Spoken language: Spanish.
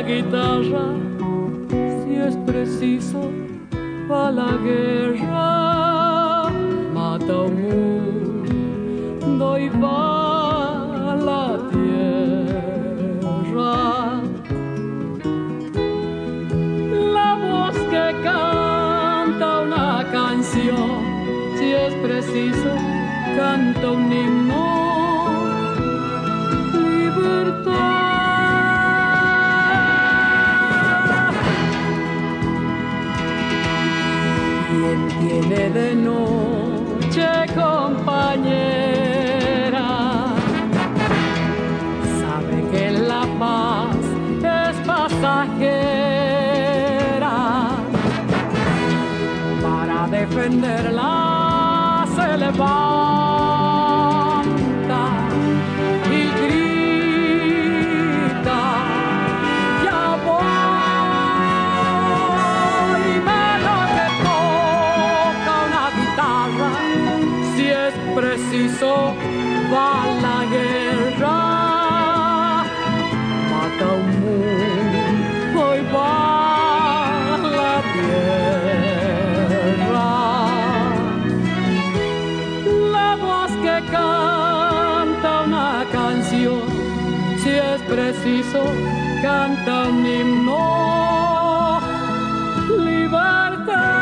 guitarra, si es preciso, va la guerra, mata un mundo y va la tierra. La voz que canta una canción, si es preciso, canta un himno. Libertad. Quien tiene de noche compañera, sabe que la paz es pasajera. Para defenderla se levanta y grita: ya voy. Mano que toca una guitarra, si es preciso, va la guerra, mata un mundo y va la tierra. Que canta una canción, si es preciso, canta un himno. Libertad.